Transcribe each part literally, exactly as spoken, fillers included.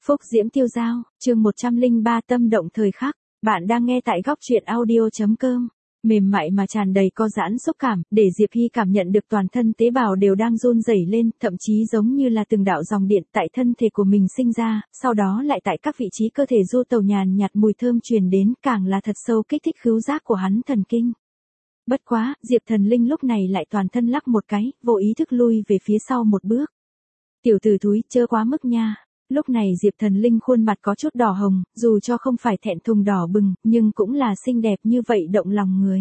Phúc Diễm Tiêu Dao, chương một trăm lẻ ba tâm động thời khắc. Bạn đang nghe tại góc truyện audio chấm com. Mềm mại mà tràn đầy co giãn xúc cảm, để Diệp Hy cảm nhận được toàn thân tế bào đều đang run rẩy lên, thậm chí giống như là từng đạo dòng điện tại thân thể của mình sinh ra, sau đó lại tại các vị trí cơ thể du tẩu nhàn nhạt mùi thơm truyền đến, càng là thật sâu kích thích khứu giác của hắn thần kinh. Bất quá, Diệp Thần Linh lúc này lại toàn thân lắc một cái, vô ý thức lui về phía sau một bước. Tiểu tử thúi, chớ quá mức nha. Lúc này Diệp Thần Linh khuôn mặt có chút đỏ hồng, dù cho không phải thẹn thùng đỏ bừng, nhưng cũng là xinh đẹp như vậy động lòng người.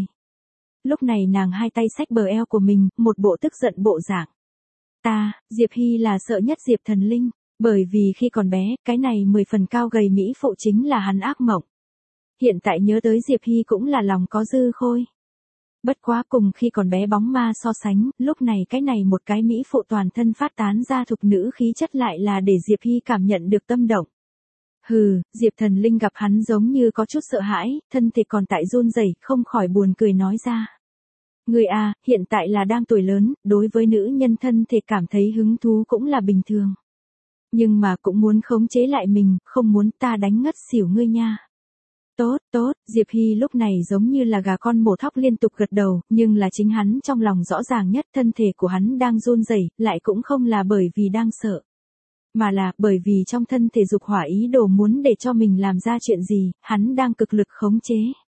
Lúc này nàng hai tay xách bờ eo của mình, một bộ tức giận bộ dạng. Ta, Diệp Hy là sợ nhất Diệp Thần Linh, bởi vì khi còn bé, cái này mười phần cao gầy mỹ phụ chính là hắn ác mộng. Hiện tại nhớ tới Diệp Hy cũng là lòng có dư khôi. Bất quá cùng khi còn bé bóng ma so sánh, lúc này cái này một cái mỹ phụ toàn thân phát tán ra thục nữ khí chất lại là để Diệp Hy cảm nhận được tâm động. Hừ, Diệp Thần Linh gặp hắn giống như có chút sợ hãi, thân thể còn tại run rẩy, không khỏi buồn cười nói ra. Người à, hiện tại là đang tuổi lớn, đối với nữ nhân thân thể cảm thấy hứng thú cũng là bình thường. Nhưng mà cũng muốn khống chế lại mình, không muốn ta đánh ngất xỉu ngươi nha. Tốt, tốt, Diệp Hy lúc này giống như là gà con mổ thóc liên tục gật đầu, nhưng là chính hắn trong lòng rõ ràng nhất thân thể của hắn đang run rẩy, lại cũng không là bởi vì đang sợ. Mà là bởi vì trong thân thể dục hỏa ý đồ muốn để cho mình làm ra chuyện gì, hắn đang cực lực khống chế.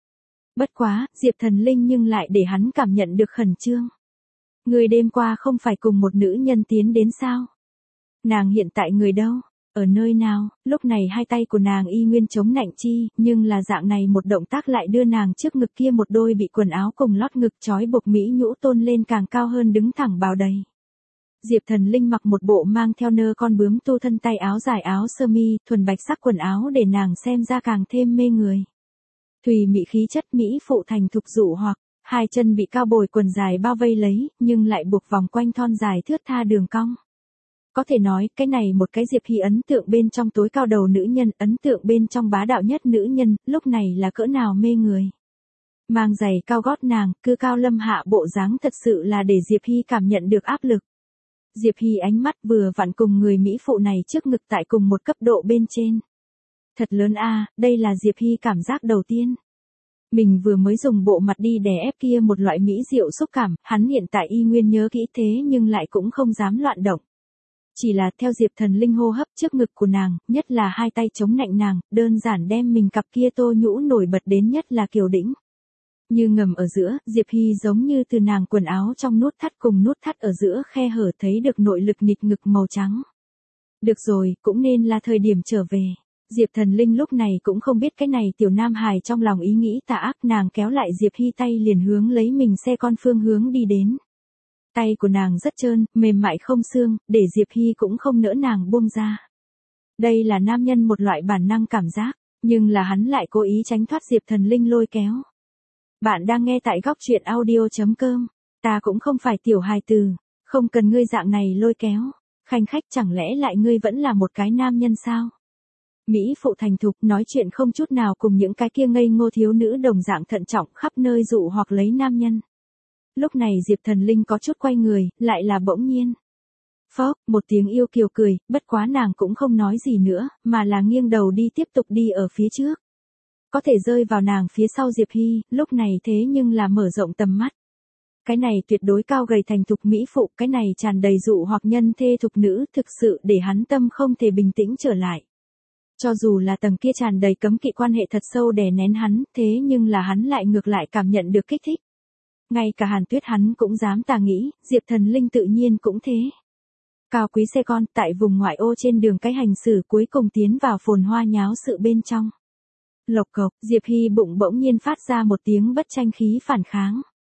Bất quá, Diệp Thần Linh nhưng lại để hắn cảm nhận được khẩn trương. Người đêm qua không phải cùng một nữ nhân tiến đến sao? Nàng hiện tại người đâu? Ở nơi nào? Lúc này hai tay của nàng y nguyên chống nạnh chi, nhưng là dạng này một động tác lại đưa nàng trước ngực kia một đôi bị quần áo cùng lót ngực trói buộc mỹ nhũ tôn lên càng cao hơn đứng thẳng bào đầy. Diệp Thần Linh mặc một bộ mang theo nơ con bướm tu thân tay áo dài áo sơ mi, thuần bạch sắc quần áo để nàng xem ra càng thêm mê người. Thùy mị khí chất mỹ phụ thành thục dụ hoặc, hai chân bị cao bồi quần dài bao vây lấy, nhưng lại buộc vòng quanh thon dài thướt tha đường cong. Có thể nói, cái này một cái Diệp Hy ấn tượng bên trong tối cao đầu nữ nhân, ấn tượng bên trong bá đạo nhất nữ nhân, lúc này là cỡ nào mê người. Mang giày cao gót nàng, cư cao lâm hạ bộ dáng thật sự là để Diệp Hy cảm nhận được áp lực. Diệp Hy ánh mắt vừa vặn cùng người mỹ phụ này trước ngực tại cùng một cấp độ bên trên. Thật lớn a, đây là Diệp Hy cảm giác đầu tiên. Mình vừa mới dùng bộ mặt đi đè ép kia một loại mỹ diệu xúc cảm, hắn hiện tại y nguyên nhớ kỹ thế nhưng lại cũng không dám loạn động. Chỉ là theo Diệp Thần Linh hô hấp trước ngực của nàng, nhất là hai tay chống nạnh nàng, đơn giản đem mình cặp kia tô nhũ nổi bật đến nhất là kiều đĩnh. Như ngầm ở giữa, Diệp Hy giống như từ nàng quần áo trong nút thắt cùng nút thắt ở giữa khe hở thấy được nội lực nịt ngực màu trắng. Được rồi, cũng nên là thời điểm trở về. Diệp Thần Linh lúc này cũng không biết cái này tiểu nam hài trong lòng ý nghĩ tà ác, nàng kéo lại Diệp Hy tay liền hướng lấy mình xe con phương hướng đi đến. Tay của nàng rất trơn, mềm mại không xương, để Diệp Hy cũng không nỡ nàng buông ra. Đây là nam nhân một loại bản năng cảm giác, nhưng là hắn lại cố ý tránh thoát Diệp Thần Linh lôi kéo. Bạn đang nghe tại góc truyện audio chấm com, ta cũng không phải tiểu hài từ, không cần ngươi dạng này lôi kéo, khanh khách chẳng lẽ lại ngươi vẫn là một cái nam nhân sao? Mỹ phụ thành thục nói chuyện không chút nào cùng những cái kia ngây ngô thiếu nữ đồng dạng thận trọng khắp nơi dụ hoặc lấy nam nhân. Lúc này Diệp Thần Linh có chút quay người, lại là bỗng nhiên. Phốc, một tiếng yêu kiều cười, bất quá nàng cũng không nói gì nữa, mà là nghiêng đầu đi tiếp tục đi ở phía trước. Có thể rơi vào nàng phía sau Diệp Hy, lúc này thế nhưng là mở rộng tầm mắt. Cái này tuyệt đối cao gầy thành thục mỹ phụ, cái này tràn đầy dụ hoặc nhân thê thục nữ, thực sự để hắn tâm không thể bình tĩnh trở lại. Cho dù là tầng kia tràn đầy cấm kỵ quan hệ thật sâu đè nén hắn, thế nhưng là hắn lại ngược lại cảm nhận được kích thích. Ngay cả Hàn Tuyết hắn cũng dám tà nghĩ, Diệp Thần Linh tự nhiên cũng thế. Cao quý xe con tại vùng ngoại ô trên đường cái hành xử cuối cùng tiến vào phồn hoa nháo sự bên trong. Lộc cộc, Diệp Hy bụng bỗng nhiên phát ra một tiếng bất tranh khí phản kháng.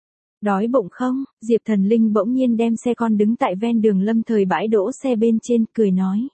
Đói bụng không? Diệp Thần Linh bỗng nhiên đem xe con đứng tại ven đường lâm thời bãi đỗ xe bên trên, cười nói.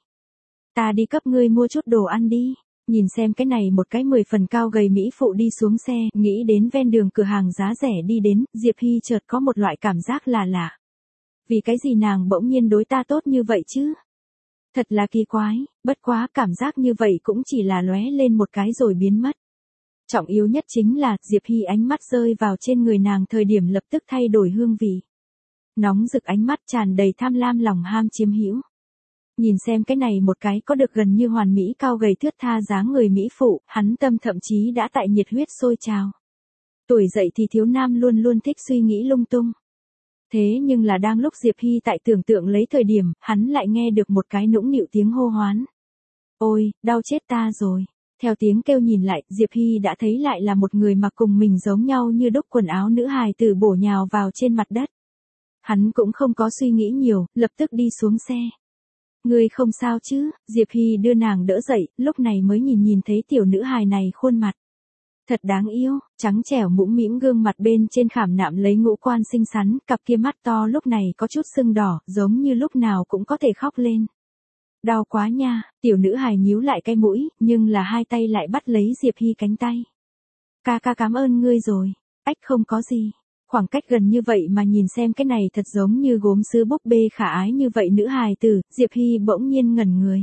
Ta đi cấp ngươi mua chút đồ ăn đi. Nhìn xem cái này một cái mười phần cao gầy mỹ phụ đi xuống xe, nghĩ đến ven đường cửa hàng giá rẻ đi đến, Diệp Hy chợt có một loại cảm giác là lạ. Vì cái gì nàng bỗng nhiên đối ta tốt như vậy chứ? Thật là kỳ quái, bất quá cảm giác như vậy cũng chỉ là lóe lên một cái rồi biến mất. Trọng yếu nhất chính là, Diệp Hy ánh mắt rơi vào trên người nàng thời điểm lập tức thay đổi hương vị. Nóng rực ánh mắt tràn đầy tham lam lòng ham chiếm hữu. Nhìn xem cái này một cái có được gần như hoàn mỹ cao gầy thướt tha dáng người mỹ phụ, hắn tâm thậm chí đã tại nhiệt huyết sôi trào. Tuổi dậy thì thiếu nam luôn luôn thích suy nghĩ lung tung. Thế nhưng là đang lúc Diệp Hy tại tưởng tượng lấy thời điểm, hắn lại nghe được một cái nũng nịu tiếng hô hoán. Ôi, đau chết ta rồi. Theo tiếng kêu nhìn lại, Diệp Hy đã thấy lại là một người mặc cùng mình giống nhau như đúc quần áo nữ hài tử bổ nhào vào trên mặt đất. Hắn cũng không có suy nghĩ nhiều, lập tức đi xuống xe. Ngươi không sao chứ? Diệp Hy đưa nàng đỡ dậy, lúc này mới nhìn nhìn thấy tiểu nữ hài này khuôn mặt. Thật đáng yêu, trắng trẻo mũm mĩm gương mặt bên trên khảm nạm lấy ngũ quan xinh xắn, cặp kia mắt to lúc này có chút sưng đỏ, giống như lúc nào cũng có thể khóc lên. Đau quá nha, tiểu nữ hài nhíu lại cái mũi, nhưng là hai tay lại bắt lấy Diệp Hy cánh tay. Ca ca cảm ơn ngươi rồi, ách không có gì. Khoảng cách gần như vậy mà nhìn xem cái này thật giống như gốm sứ búp bê khả ái như vậy nữ hài tử, Diệp Hy bỗng nhiên ngẩn người.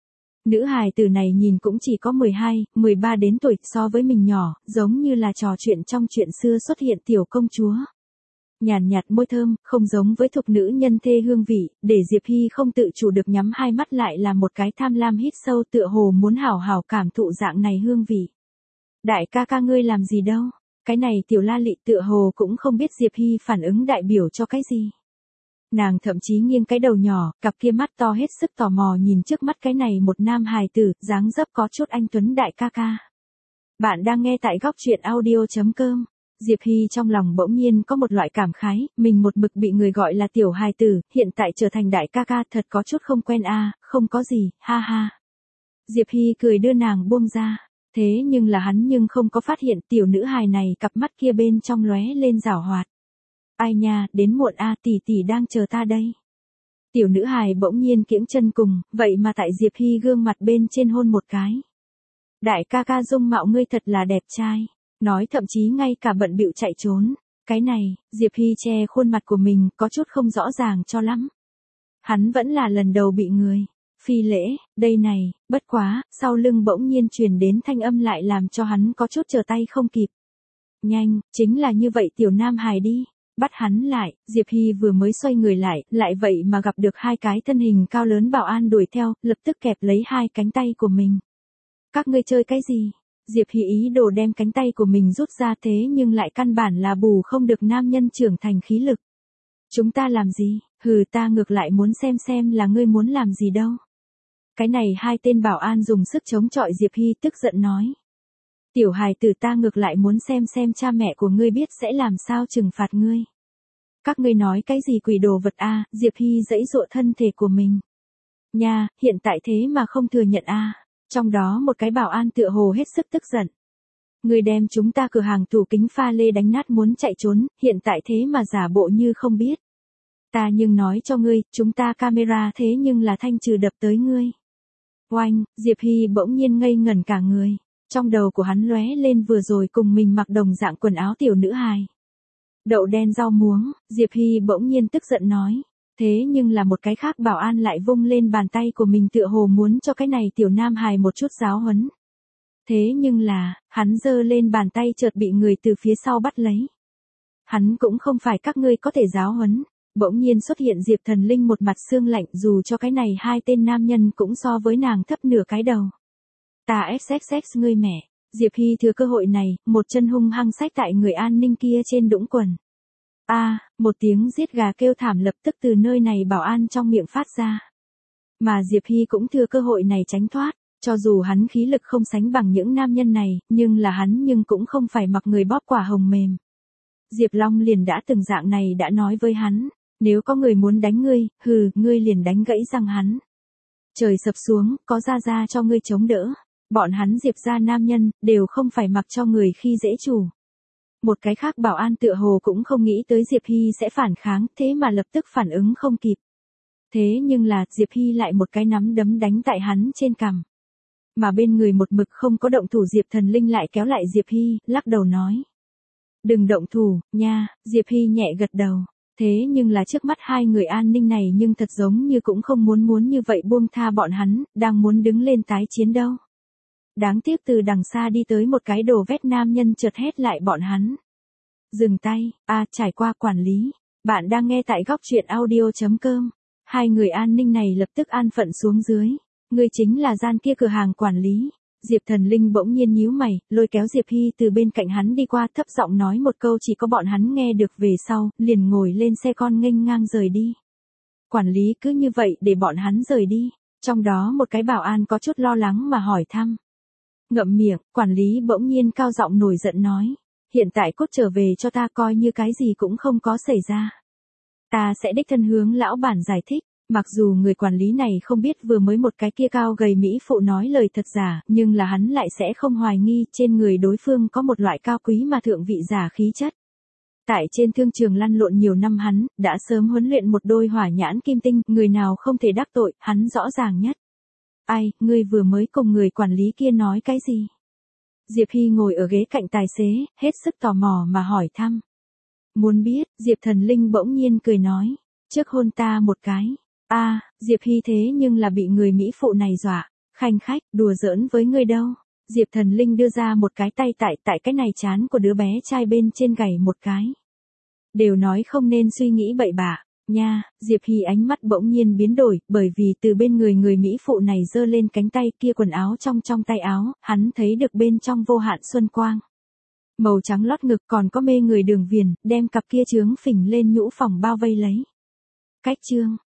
Nữ hài tử này nhìn cũng chỉ có mười hai, mười ba đến tuổi, so với mình nhỏ, giống như là trò chuyện trong chuyện xưa xuất hiện tiểu công chúa. Nhàn nhạt môi thơm, không giống với thục nữ nhân thê hương vị, để Diệp Hy không tự chủ được nhắm hai mắt lại là một cái tham lam hít sâu tựa hồ muốn hảo hảo cảm thụ dạng này hương vị. Đại ca ca ngươi làm gì đâu? Cái này tiểu la lị tựa hồ cũng không biết Diệp Hy phản ứng đại biểu cho cái gì. Nàng thậm chí nghiêng cái đầu nhỏ, cặp kia mắt to hết sức tò mò nhìn trước mắt cái này một nam hài tử, dáng dấp có chút anh tuấn đại ca ca. Bạn đang nghe tại góc truyện audio chấm com. Diệp Hy trong lòng bỗng nhiên có một loại cảm khái, mình một mực bị người gọi là tiểu hài tử, hiện tại trở thành đại ca ca thật có chút không quen a, à, không có gì, ha ha. Diệp Hy cười đưa nàng buông ra, thế nhưng là hắn nhưng không có phát hiện tiểu nữ hài này cặp mắt kia bên trong lóe lên giảo hoạt. Ai nha, đến muộn a, tỷ tỷ đang chờ ta đây. Tiểu nữ hài bỗng nhiên kiễng chân cùng, vậy mà tại Diệp Hy gương mặt bên trên hôn một cái. Đại ca ca dung mạo ngươi thật là đẹp trai. Nói thậm chí ngay cả bận bịu chạy trốn. Cái này, Diệp Hy che khuôn mặt của mình có chút không rõ ràng cho lắm. Hắn vẫn là lần đầu bị người phi lễ, đây này, bất quá, sau lưng bỗng nhiên truyền đến thanh âm lại làm cho hắn có chút trở tay không kịp. Nhanh, chính là như vậy tiểu nam hài đi. Bắt hắn lại, Diệp Hy vừa mới xoay người lại, lại vậy mà gặp được hai cái thân hình cao lớn bảo an đuổi theo, lập tức kẹp lấy hai cánh tay của mình. Các ngươi chơi cái gì? Diệp Hy ý đồ đem cánh tay của mình rút ra thế nhưng lại căn bản là bù không được nam nhân trưởng thành khí lực. Chúng ta làm gì? Hừ, ta ngược lại muốn xem xem là ngươi muốn làm gì đâu. Cái này hai tên bảo an dùng sức chống chọi Diệp Hy tức giận nói. Tiểu hài tử ta ngược lại muốn xem xem cha mẹ của ngươi biết sẽ làm sao trừng phạt ngươi. Các ngươi nói cái gì quỷ đồ vật a? À, Diệp Hy giãy giụa thân thể của mình. Nha, hiện tại thế mà không thừa nhận a. À. Trong đó một cái bảo an tựa hồ hết sức tức giận. Ngươi đem chúng ta cửa hàng tủ kính pha lê đánh nát muốn chạy trốn, hiện tại thế mà giả bộ như không biết. Ta nhưng nói cho ngươi, chúng ta camera thế nhưng là thanh trừ đập tới ngươi. Oanh, Diệp Hy bỗng nhiên ngây ngẩn cả người. Trong đầu của hắn lóe lên vừa rồi cùng mình mặc đồng dạng quần áo tiểu nữ hài. Đậu đen rau muống, Diệp Hy bỗng nhiên tức giận nói. Thế nhưng là một cái khác bảo an lại vung lên bàn tay của mình tựa hồ muốn cho cái này tiểu nam hài một chút giáo huấn. Thế nhưng là, hắn giơ lên bàn tay chợt bị người từ phía sau bắt lấy. Hắn cũng không phải các ngươi có thể giáo huấn. Bỗng nhiên xuất hiện Diệp Thần Linh một mặt xương lạnh dù cho cái này hai tên nam nhân cũng so với nàng thấp nửa cái đầu. Ta xxx ngươi mẹ, Diệp Hy thừa cơ hội này, một chân hung hăng xách tại người an ninh kia trên đũng quần. A, à, một tiếng giết gà kêu thảm lập tức từ nơi này bảo an trong miệng phát ra. Mà Diệp Hy cũng thừa cơ hội này tránh thoát, cho dù hắn khí lực không sánh bằng những nam nhân này, nhưng là hắn nhưng cũng không phải mặc người bóp quả hồng mềm. Diệp Long liền đã từng dạng này đã nói với hắn, nếu có người muốn đánh ngươi, hừ, ngươi liền đánh gãy răng hắn. Trời sập xuống, có ra ra cho ngươi chống đỡ. Bọn hắn Diệp gia nam nhân, đều không phải mặc cho người khi dễ chủ. Một cái khác bảo an tựa hồ cũng không nghĩ tới Diệp Hy sẽ phản kháng, thế mà lập tức phản ứng không kịp. Thế nhưng là, Diệp Hy lại một cái nắm đấm đánh tại hắn trên cằm. Mà bên người một mực không có động thủ Diệp Thần Linh lại kéo lại Diệp Hy, lắc đầu nói. Đừng động thủ, nha, Diệp Hy nhẹ gật đầu. Thế nhưng là trước mắt hai người an ninh này nhưng thật giống như cũng không muốn muốn như vậy buông tha bọn hắn, đang muốn đứng lên tái chiến đâu. Đáng tiếc từ đằng xa đi tới một cái đồ vét nam nhân chợt hét lại bọn hắn. Dừng tay, a à, trải qua quản lý. Bạn đang nghe tại góc truyện audio chấm com. Hai người an ninh này lập tức an phận xuống dưới. Ngươi chính là gian kia cửa hàng quản lý. Diệp Thần Linh bỗng nhiên nhíu mày, lôi kéo Diệp Hy từ bên cạnh hắn đi qua, thấp giọng nói một câu chỉ có bọn hắn nghe được, về sau, liền ngồi lên xe con nghênh ngang rời đi. Quản lý cứ như vậy để bọn hắn rời đi. Trong đó một cái bảo an có chút lo lắng mà hỏi thăm. Ngậm miệng, quản lý bỗng nhiên cao giọng nổi giận nói. Hiện tại cốt trở về cho ta, coi như cái gì cũng không có xảy ra. Ta sẽ đích thân hướng lão bản giải thích. Mặc dù người quản lý này không biết vừa mới một cái kia cao gầy mỹ phụ nói lời thật giả, nhưng là hắn lại sẽ không hoài nghi trên người đối phương có một loại cao quý mà thượng vị giả khí chất. Tại trên thương trường lăn lộn nhiều năm hắn, đã sớm huấn luyện một đôi hỏa nhãn kim tinh, người nào không thể đắc tội, hắn rõ ràng nhất. Ai, ngươi vừa mới cùng người quản lý kia nói cái gì? Diệp Hy ngồi ở ghế cạnh tài xế, hết sức tò mò mà hỏi thăm. Muốn biết, Diệp Thần Linh bỗng nhiên cười nói, trước hôn ta một cái. A, à, Diệp Hy thế nhưng là bị người mỹ phụ này dọa, khanh khách, đùa giỡn với ngươi đâu. Diệp Thần Linh đưa ra một cái tay tại tại cái này chán của đứa bé trai bên trên gảy một cái. Đều nói không nên suy nghĩ bậy bạ, nha. Diệp Hy ánh mắt bỗng nhiên biến đổi, bởi vì từ bên người người mỹ phụ này giơ lên cánh tay kia, quần áo trong trong tay áo, hắn thấy được bên trong vô hạn xuân quang. Màu trắng lót ngực, còn có mê người đường viền, đem cặp kia trướng phình lên nhũ phòng bao vây lấy. Cách chương